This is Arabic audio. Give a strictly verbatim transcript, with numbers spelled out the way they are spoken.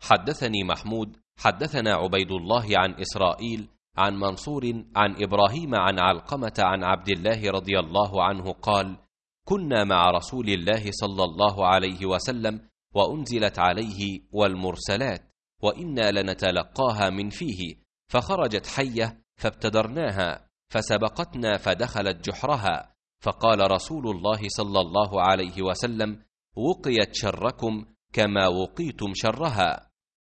حدثني محمود حدثنا عبيد الله عن إسرائيل عن منصور عن إبراهيم عن علقمة عن عبد الله رضي الله عنه قال: كنا مع رسول الله صلى الله عليه وسلم وأنزلت عليه والمرسلات وإنا لنتلقاها من فيه، فخرجت حية فابتدرناها فسبقتنا فدخلت جحرها، فقال رسول الله صلى الله عليه وسلم: وقيت شركم كما وقيتم شرها.